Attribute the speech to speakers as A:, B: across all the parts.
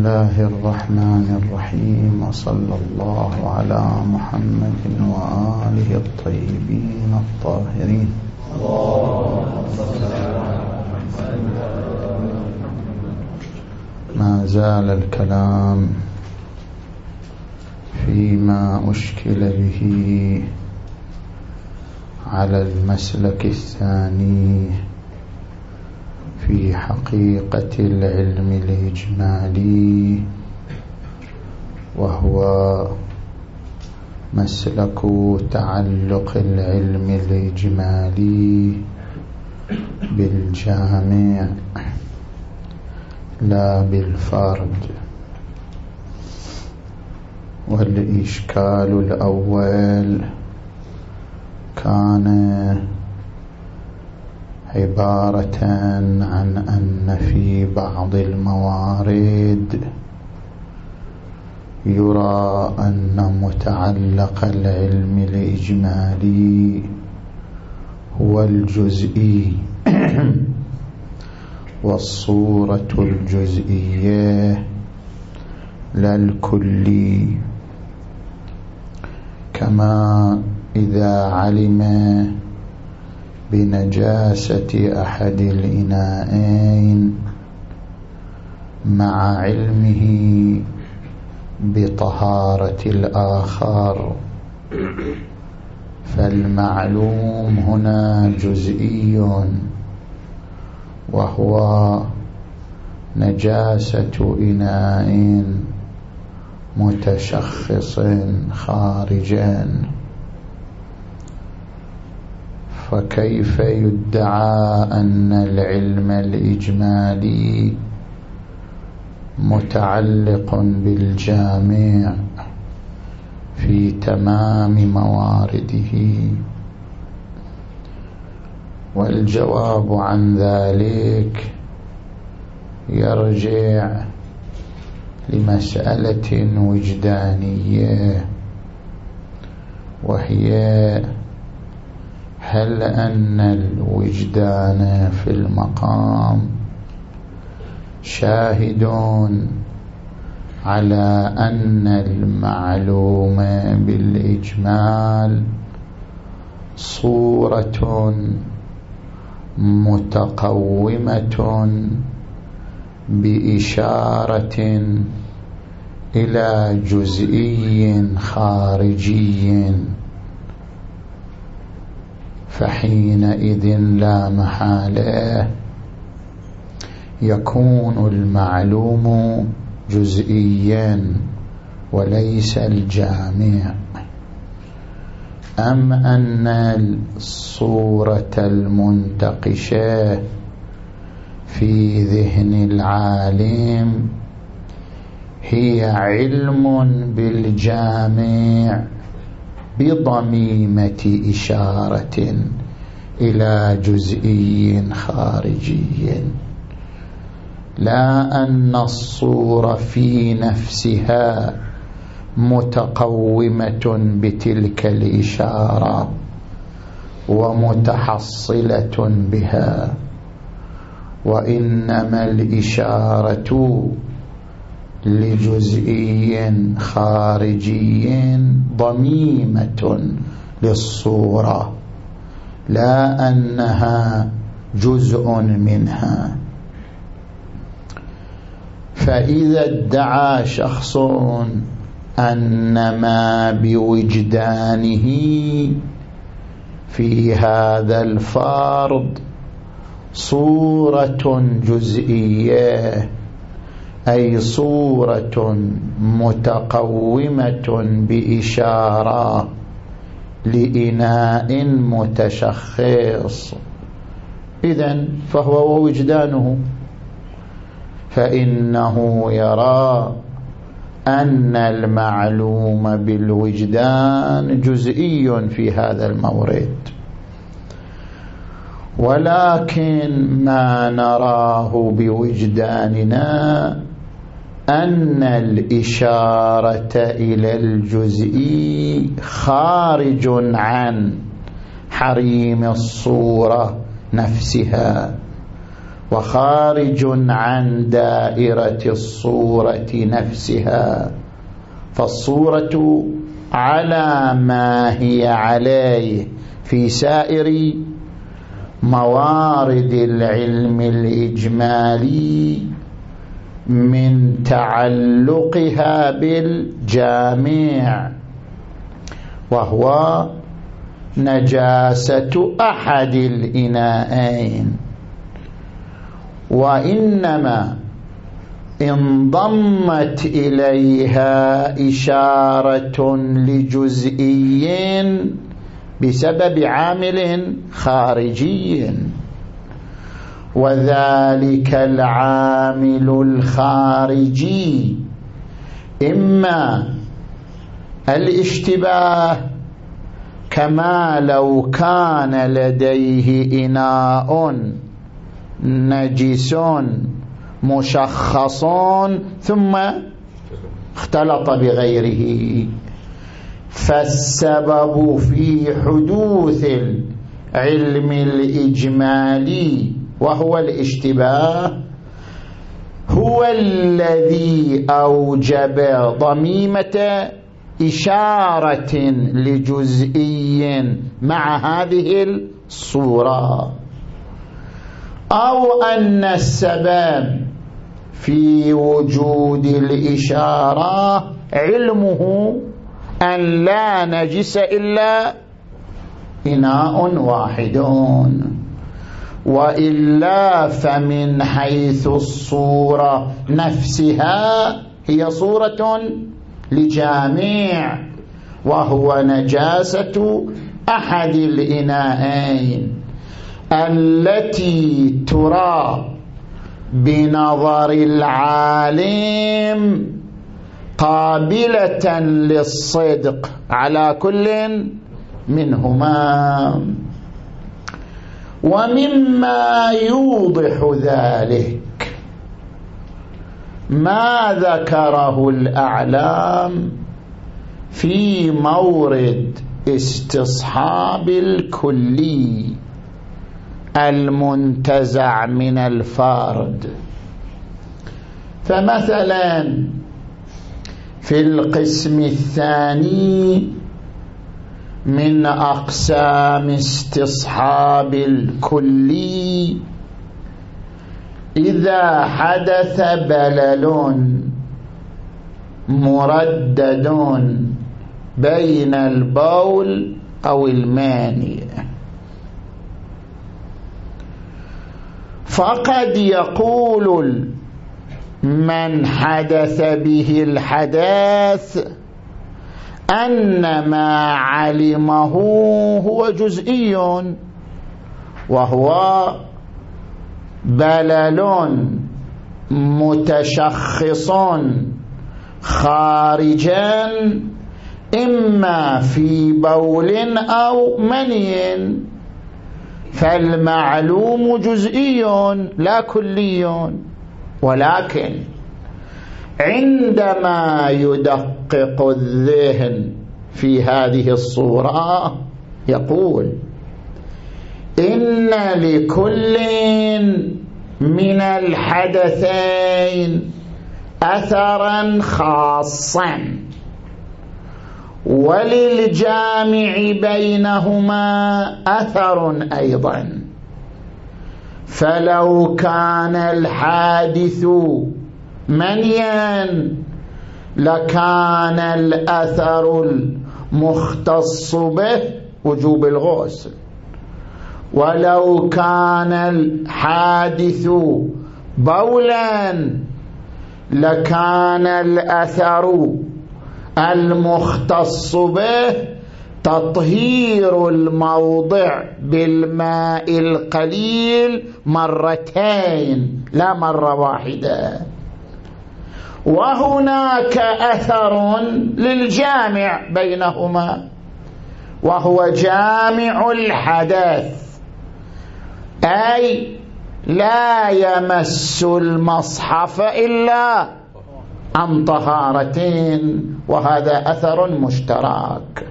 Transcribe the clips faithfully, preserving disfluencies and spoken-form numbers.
A: الله الرحمن الرحيم، وصلى الله على محمد وآله الطيبين الطاهرين. ما زال الكلام فيما أشكل به على المسلك الثاني في حقيقة العلم الإجمالي، وهو مسلك تعلق العلم الإجمالي بالجامع لا بالفرد. والإشكال الأول كان عبارة عن أن في بعض الموارد يرى أن متعلق العلم الإجمالي هو الجزئي والصورة الجزئية لا الكلي، كما إذا علم بنجاسة أحد الإناءين مع علمه بطهارة الآخر، فالمعلوم هنا جزئي وهو نجاسة إناء متشخص خارجا. فكيف يدعى أن العلم الإجمالي متعلق بالجامع في تمام موارده؟ والجواب عن ذلك يرجع لمسألة وجدانية، وهي هل أن الوجدان في المقام شاهد على أن المعلوم بالإجمال صورة متقومة بإشارة إلى جزئي خارجي، فحينئذ لا محالة يكون المعلوم جزئيا وليس الجامع. أم أن الصورة المنتقشة في ذهن العالم هي علم بالجامع بضميمة إشارة إلى جزئي خارجي، لا أن الصورة في نفسها متقومة بتلك الإشارة ومتحصلة بها، وإنما الإشارة لجزئي خارجي ضميمة للصورة، لا أنها جزء منها. فإذا ادعى شخص أن ما بوجدانه في هذا الفرد صورة جزئية، أي صورة متقومة بإشارة لإناء متشخص، إذن فهو وجدانه، فإنه يرى أن المعلوم بالوجدان جزئي في هذا المورد. ولكن ما نراه بوجداننا أن الإشارة إلى الجزئي خارج عن حريم الصورة نفسها، وخارج عن دائرة الصورة نفسها، فالصورة على ما هي عليه في سائر موارد العلم الإجمالي من تعلقها بالجامع، وهو نجاسة أحد الإناءين. وإنما انضمت إليها إشارة لجزئي بسبب عامل خارجي، وذلك العامل الخارجي إما الاشتباه، كما لو كان لديه إناء نجس مشخص ثم اختلط بغيره، فالسبب في حدوث العلم الإجمالي وهو الاشتباه هو الذي أوجب ضميمة إشارة لجزئي مع هذه الصورة، أو أن السبب في وجود الإشارة علمه أن لا نجس إلا إناء واحد، وإلا فمن حيث الصورة نفسها هي صورة لجامع، وهو نجاسة أحد الإناءين التي ترى بنظر العالم قابلة للصدق على كل منهما. ومما يوضح ذلك ما ذكره الأعلام في مورد استصحاب الكلي المنتزع من الفرد. فمثلا في القسم الثاني من أقسام استصحاب الكلي، إذا حدث بلل مردد بين البول أو الماني، فقد يقول من حدث به الحدث أن ما علمه هو جزئي، وهو بلل متشخص خارجا إما في بول أو مني، فالمعلوم جزئي لا كلي. ولكن عندما يدقق الذهن في هذه الصورة يقول إن لكل من الحدثين أثرا خاصا، وللجامع بينهما أثر أيضا، فلو كان الحادث منيا لكان الأثر المختص به وجوب الغسل، ولو كان الحادث بولا لكان الأثر المختص به تطهير الموضع بالماء القليل مرتين لا مرة واحدة. وهناك أثر للجامع بينهما وهو جامع الحدث، أي لا يمس المصحف إلا عن طهارتين، وهذا أثر مشترك.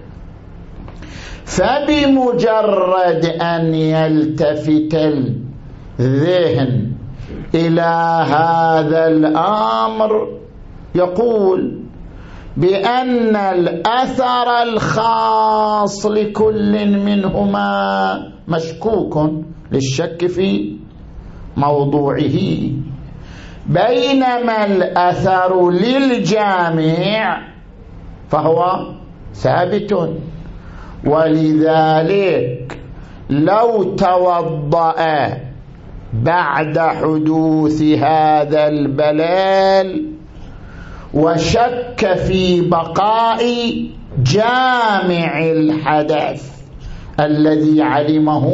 A: فبمجرد أن يلتفت الذهن إلى هذا الأمر يقول بأن الأثر الخاص لكل منهما مشكوك للشك في موضوعه، بينما الأثر للجامع فهو ثابت. ولذلك لو توضأ بعد حدوث هذا البلال وشك في بقاء جامع الحدث الذي علمه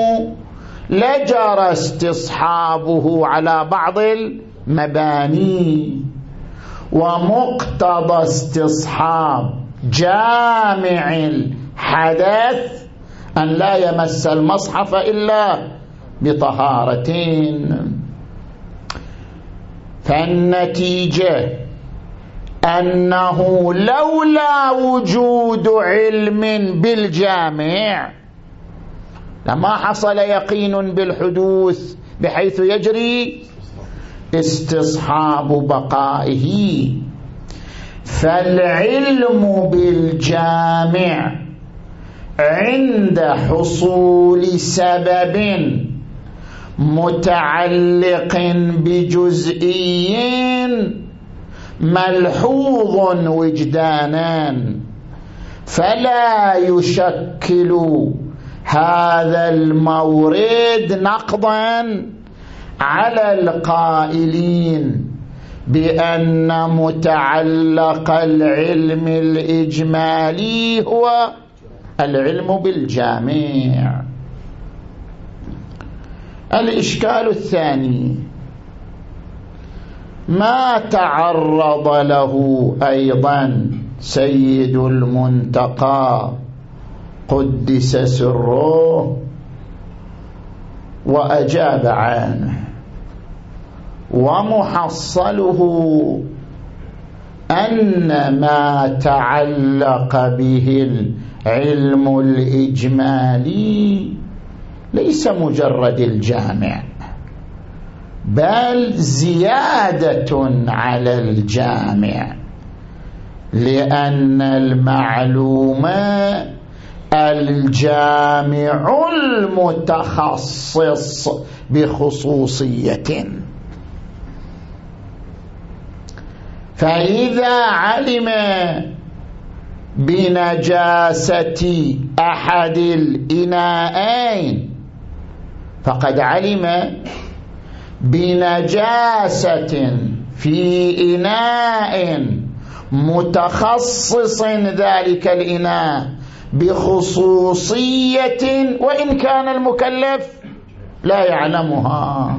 A: لجرى استصحابه على بعض المباني، ومقتضى استصحاب جامع الحدث أن لا يمس المصحف إلا بطهارتين. فالنتيجة أنه لولا وجود علم بالجامع لما حصل يقين بالحدوث بحيث يجري استصحاب بقائه. فالعلم بالجامع عند حصول سبب متعلق بجزئي ملحوظ وجدانا، فلا يشكل هذا المورد نقضا على القائلين بأن متعلق العلم الإجمالي هو العلم بالجامع. الإشكال الثاني ما تعرض له أيضا سيد المنتقى قدس سره وأجاب عنه، ومحصله أن ما تعلق به العلم الإجمالي ليس مجرد الجامع، بل زيادة على الجامع، لأن المعلوم الجامع المتخصص بخصوصية. فإذا علم بنجاسة أحد الإناءين فقد علم بنجاسة في إناء متخصص ذلك الإناء بخصوصية وإن كان المكلف لا يعلمها.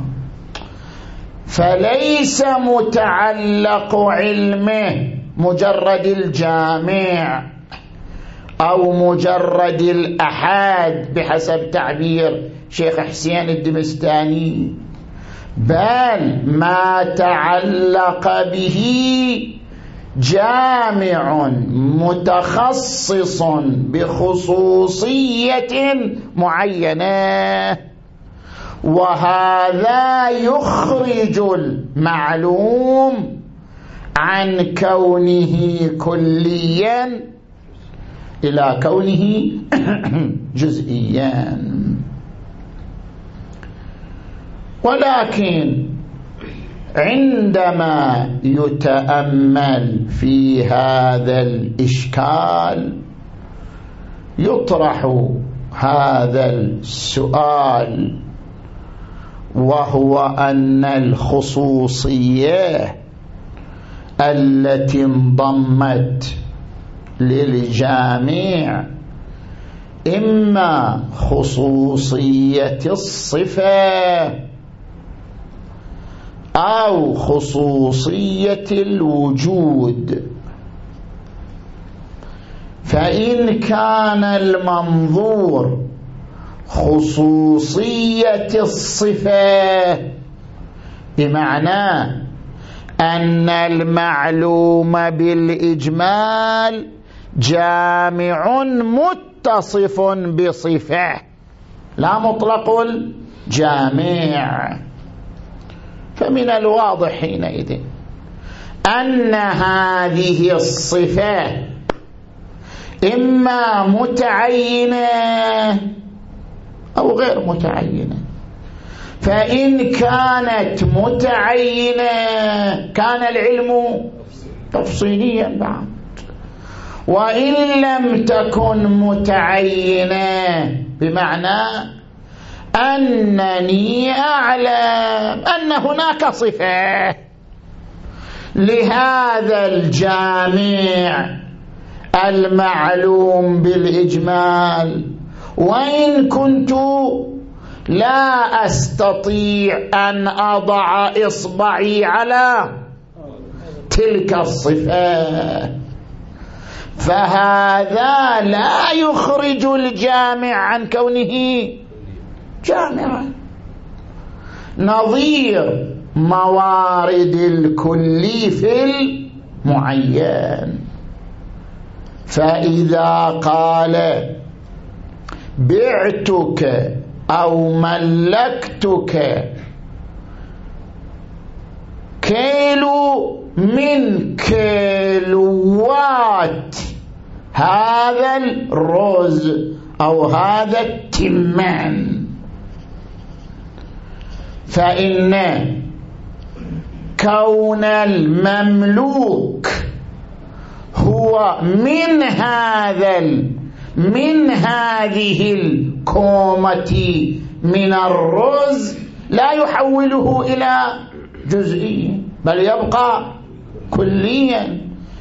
A: فليس متعلق علمه مجرد الجامع أو مجرد الأحاد بحسب تعبير شيخ حسين الدمستاني، بل ما تعلق به جامع متخصص بخصوصية معينة، وهذا يخرج المعلوم عن كونه كليا إلى كونه جزئيا. ولكن عندما يتأمل في هذا الإشكال يطرح هذا السؤال، وهو أن الخصوصية التي انضمت للجامع إما خصوصية الصفة أو خصوصية الوجود. فإن كان المنظور خصوصية الصفة بمعنى أن المعلوم بالإجمال جامع متصف بصفة لا مطلق الجامع، فمن الواضح حينئذ أن هذه الصفة إما متعينة أو غير متعينة. فإن كانت متعينة كان العلم تفصيليا بعد، وإن لم تكن متعينة بمعنى أنني أعلم أن هناك صفة لهذا الجامع المعلوم بالإجمال، وإن كنت لا أستطيع أن أضع إصبعي على تلك الصفة، فهذا لا يخرج الجامع عن كونه جامعا. نظير موارد الكل في المعين. فإذا قال بعتك أو ملكتك كيلو من كيلوات هذا الرز أو هذا التمان، فإن كون المملوك هو من هذا من هذه الكومة من الرز لا يحوله إلى جزئي، بل يبقى كليا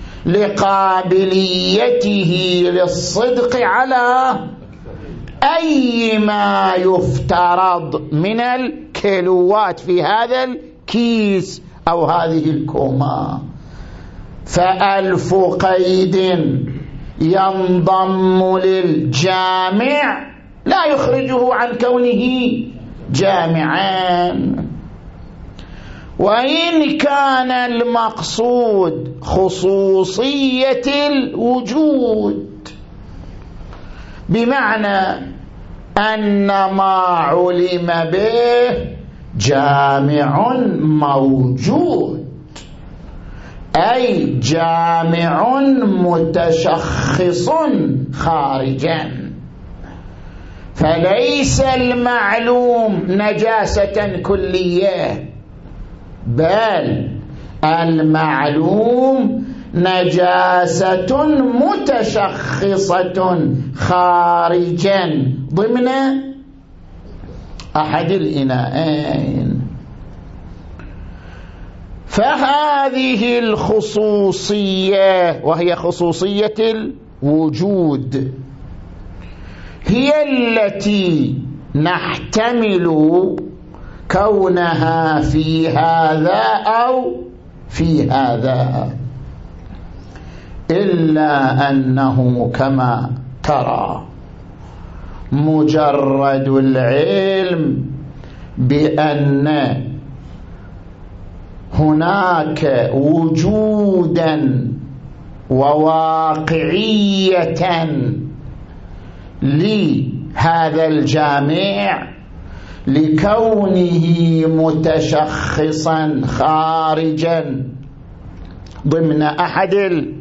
A: لقابليته للصدق على أي ما يفترض من الكيلوات في هذا الكيس أو هذه الكومة. فألف قيد ينضم للجامع لا يخرجه عن كونه جامعا. وإن كان المقصود خصوصية الوجود بمعنى أن ما علم به جامع موجود، أي جامع متشخص خارجا، فليس المعلوم نجاسة كلية، بل المعلوم نجاسة متشخصة خارجا ضمن أحد الإناءين. فهذه الخصوصية وهي خصوصية الوجود هي التي نحتمل كونها في هذا أو في هذا، إلا أنه كما ترى مجرد العلم بأن هناك وجودا وواقعية لهذا الجامع لكونه متشخصا خارجا ضمن أحد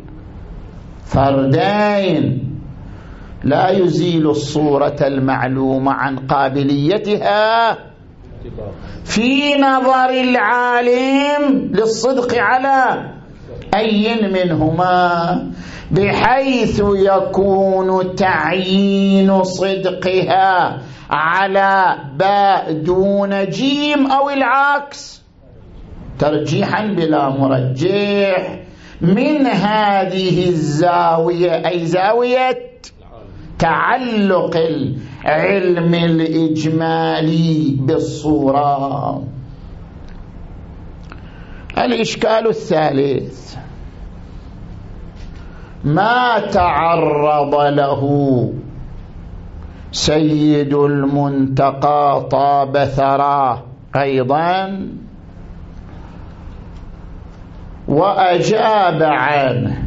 A: الفردين لا يزيل الصورة المعلومة عن قابليتها في نظر العالم للصدق على أي منهما، بحيث يكون تعيين صدقها على باء دون جيم أو العكس ترجيحا بلا مرجح من هذه الزاوية، أي زاوية تعلق العلم الإجمالي بالصورة. الإشكال الثالث ما تعرض له سيد المنتقى طاب ثراه أيضا وأجاب عنه،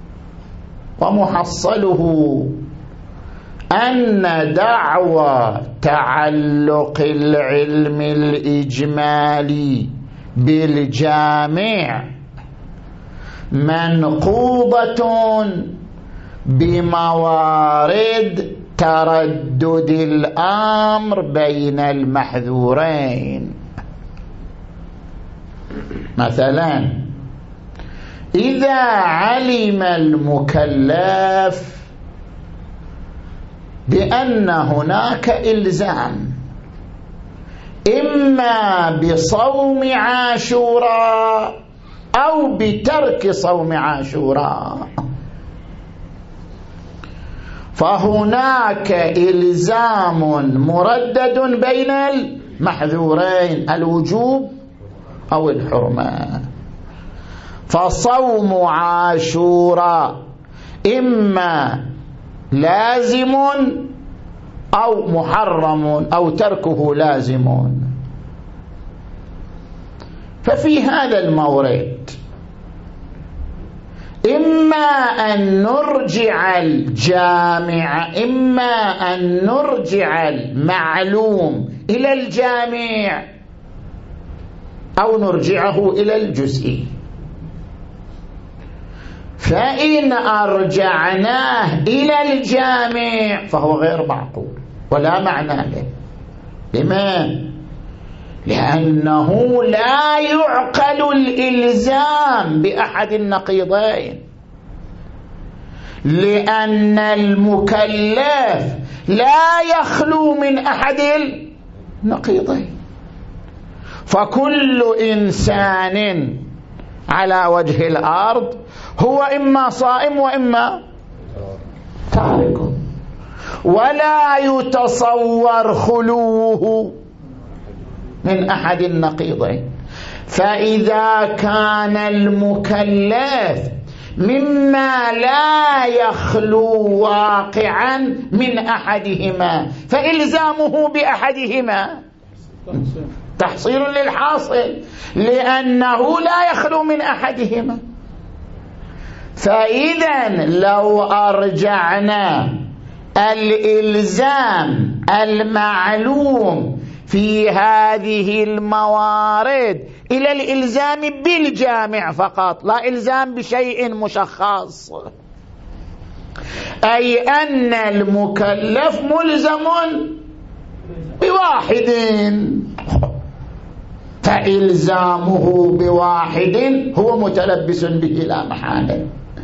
A: ومحصله أن دعوى تعلق العلم الإجمالي بالجامع منقوضة بموارد تردد الأمر بين المحذورين. مثلا إذا علم المكلف بأن هناك إلزام إما بصوم عاشوراء أو بترك صوم عاشوراء، فهناك إلزام مردد بين المحذورين، الوجوب أو الحرمة. فصوم عاشوراء إما لازم أو محرم أو تركه لازم. ففي هذا المورد إما أن نرجع الجامع إما أن نرجع المعلوم إلى الجامع أو نرجعه إلى الجزئي. فإن أرجعناه إلى الجامع فهو غير معقول ولا معنى له. لماذا؟ لأنه لا يعقل الإلزام بأحد النقيضين، لأن المكلف لا يخلو من أحد النقيضين. فكل إنسان على وجه الأرض هو إما صائم وإما تارك، ولا يتصور خلوه من أحد النقيضين. فإذا كان المكلف مما لا يخلو واقعا من أحدهما فإلزامه بأحدهما تحصيل للحاصل، لأنه لا يخلو من أحدهما. فإذا لو أرجعنا الإلزام المعلوم في هذه الموارد إلى الإلزام بالجامع فقط، لا إلزام بشيء مشخص، أي أن المكلف ملزم بواحد، فإلزامه بواحد هو متلبس به لا محالة.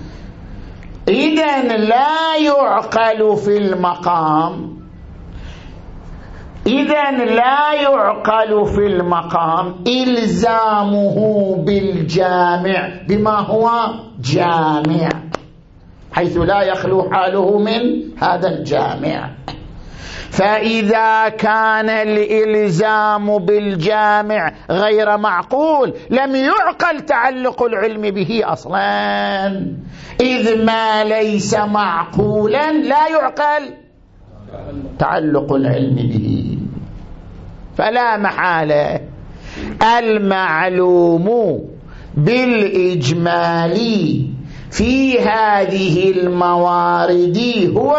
A: إذن لا يعقل في المقام إذن لا يعقل في المقام إلزامه بالجامع بما هو جامع، حيث لا يخلو حاله من هذا الجامع. فإذا كان الإلزام بالجامع غير معقول لم يعقل تعلق العلم به أصلا، إذ ما ليس معقولا لا يعقل تعلق العلم به. فلا محالة المعلوم بالإجمال في هذه الموارد هو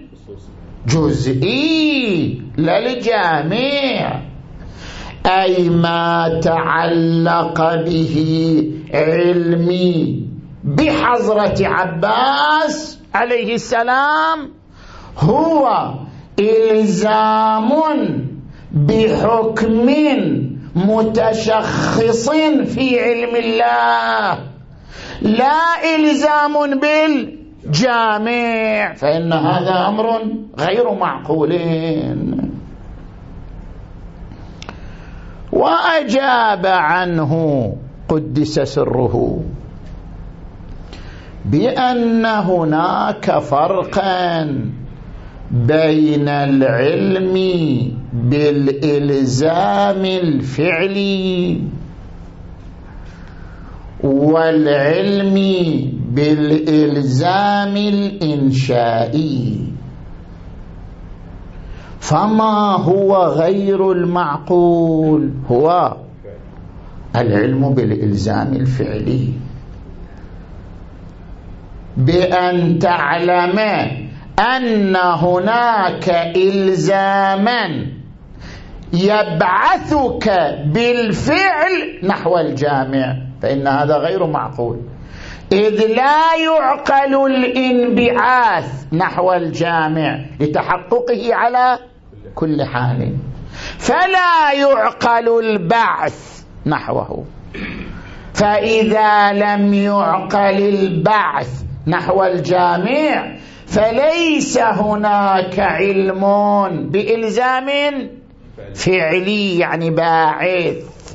A: الجزئي لا الجامع، أي ما تعلق به علمي بحضرة عباس عليه السلام هو إلزام بحكم متشخص في علم الله، لا إلزام بالجامع، فإن هذا أمر غير معقول. وأجاب عنه قدس سره بأن هناك فرقا بين العلم بالإلزام الفعلي والعلم بالإلزام الإنشائي. فما هو غير المعقول؟ هو العلم بالإلزام الفعلي، بأن تعلم أن هناك إلزاما يبعثك بالفعل نحو الجامع، فإن هذا غير معقول، إذ لا يعقل الانبعاث نحو الجامع لتحققه على كل حال، فلا يعقل البعث نحوه. فإذا لم يعقل البعث نحو الجامع فليس هناك علم بإلزام فعلي يعني باعث.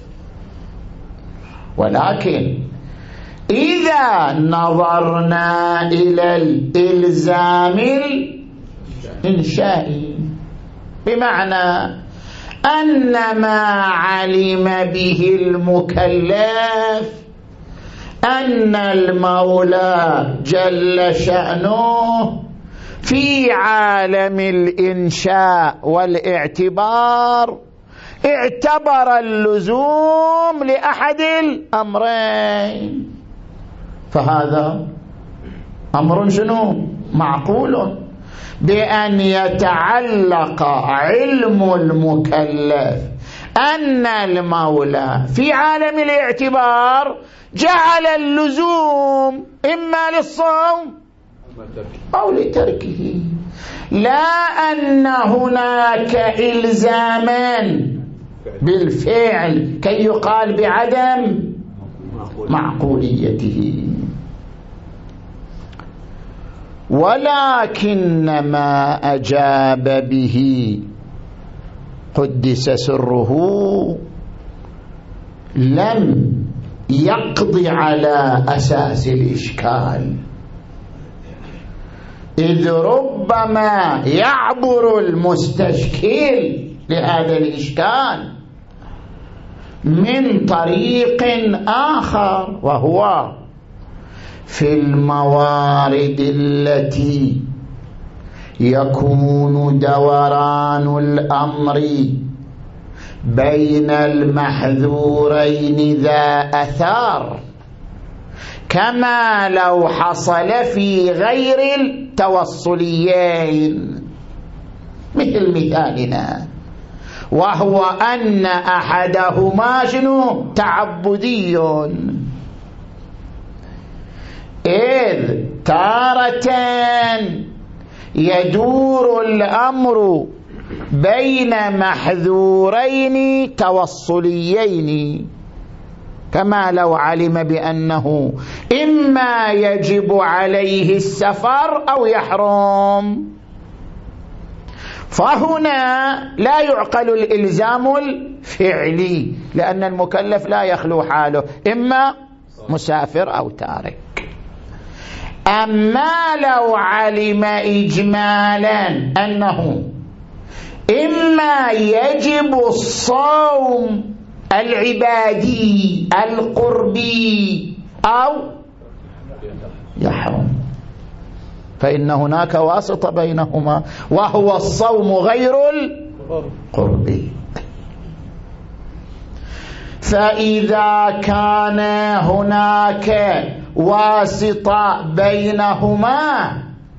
A: ولكن إذا نظرنا إلى الإلزام الإنشائي بمعنى أن ما علم به المكلف أن المولى جل شأنه في عالم الإنشاء والاعتبار اعتبر اللزوم لأحد الأمرين، فهذا أمر شنو؟ معقول، بأن يتعلق علم المكلف أن المولى في عالم الاعتبار جعل اللزوم إما للصوم أو لتركه، لا أن هناك إلزاما بالفعل كي يقال بعدم معقوليته. ولكن ما أجاب به قدس سره لم يقضي على أساس الإشكال، إذ ربما يعبر المستشكل لهذا الإشكال من طريق آخر، وهو في الموارد التي يكون دوران الأمر بين المحذورين ذا أثار، كما لو حصل في غير التوصليين، مثل مثالنا، وهو أن أحدهما شنو؟ تعبدي، إذ تارة يدور الأمر بين محذورين توصليين، كما لو علم بأنه إما يجب عليه السفر أو يحرم، فهنا لا يعقل الإلزام الفعلي، لأن المكلف لا يخلو حاله، إما مسافر أو تارك. أما لو علم إجمالا أنه إما يجب الصوم العبادي القربي أو يحرم، فإن هناك واسطة بينهما، وهو الصوم غير القربي. فإذا كان هناك واسطة بينهما،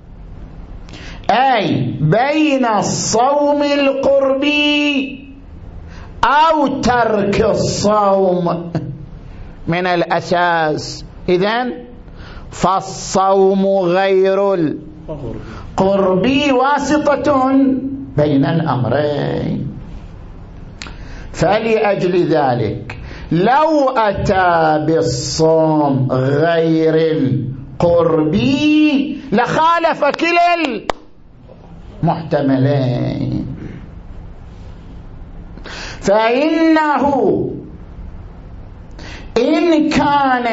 A: أي بين الصوم القربي أو ترك الصوم من الأساس، إذن فالصوم غير القربي واسطة بين الأمرين. فلأجل ذلك لو أتى بالصوم غير القربي لخالف كلا المحتملين، فإنه إن كان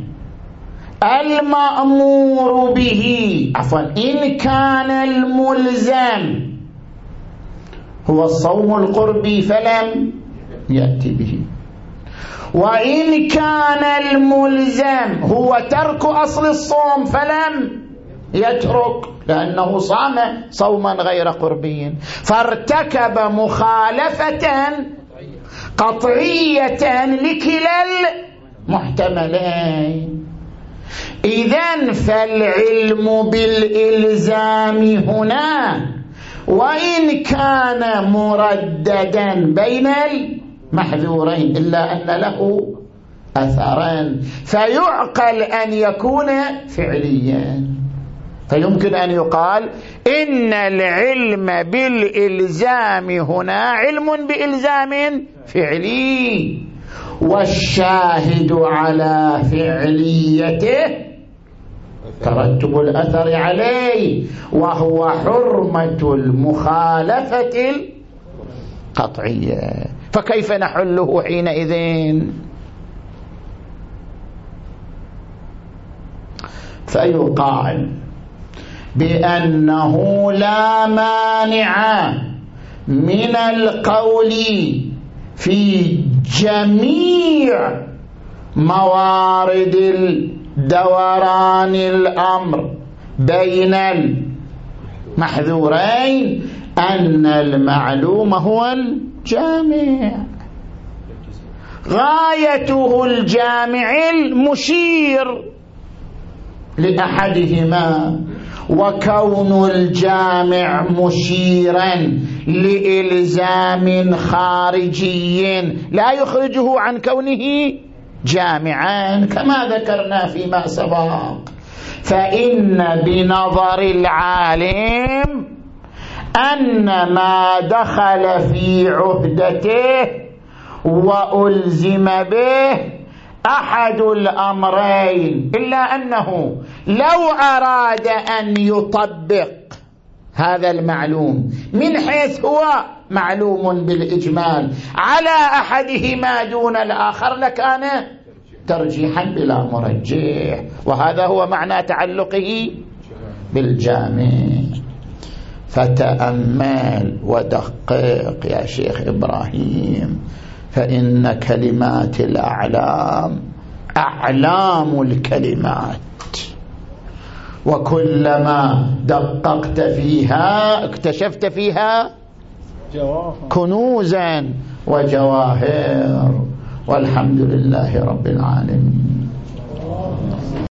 A: المأمور به عفوا إن كان الملزم هو الصوم القربي فلم يأتي به، وإن كان الملزم هو ترك أصل الصوم فلم يترك، لأنه صام صوما غير قربي، فارتكب مخالفة قطعية لكلا المحتملين. إذن فالعلم بالإلزام هنا وإن كان مرددا بين المحذورين إلا أن له أثرا، فيعقل أن يكون فعليا. فيمكن أن يقال إن العلم بالإلزام هنا علم بإلزام فعلي، والشاهد على فعليته ترتب الأثر عليه، وهو حرمة المخالفة القطعية. فكيف نحله حينئذ؟ فيقال بأنه لا مانع من القول في جميع موارد دوران الأمر بين المحذورين أن المعلوم هو الجامع، غايته الجامع المشير لأحدهما، وكون الجامع مشيرا لإلزام خارجي لا يخرجه عن كونه جامعا كما ذكرنا فيما سبق. فإن بنظر العالم أن ما دخل في عهدته وألزم به أحد الأمرين، إلا أنه لو أراد أن يطبق هذا المعلوم من حيث هو معلوم بالإجمال على أحدهما دون الآخر لكان ترجيحا بلا مرجح، وهذا هو معنى تعلقه بالجامع. فتأمل ودقق يا شيخ إبراهيم، فإن كلمات الأعلام أعلام الكلمات، وكلما دققت فيها اكتشفت فيها كنوزا وجواهر، والحمد لله رب العالمين.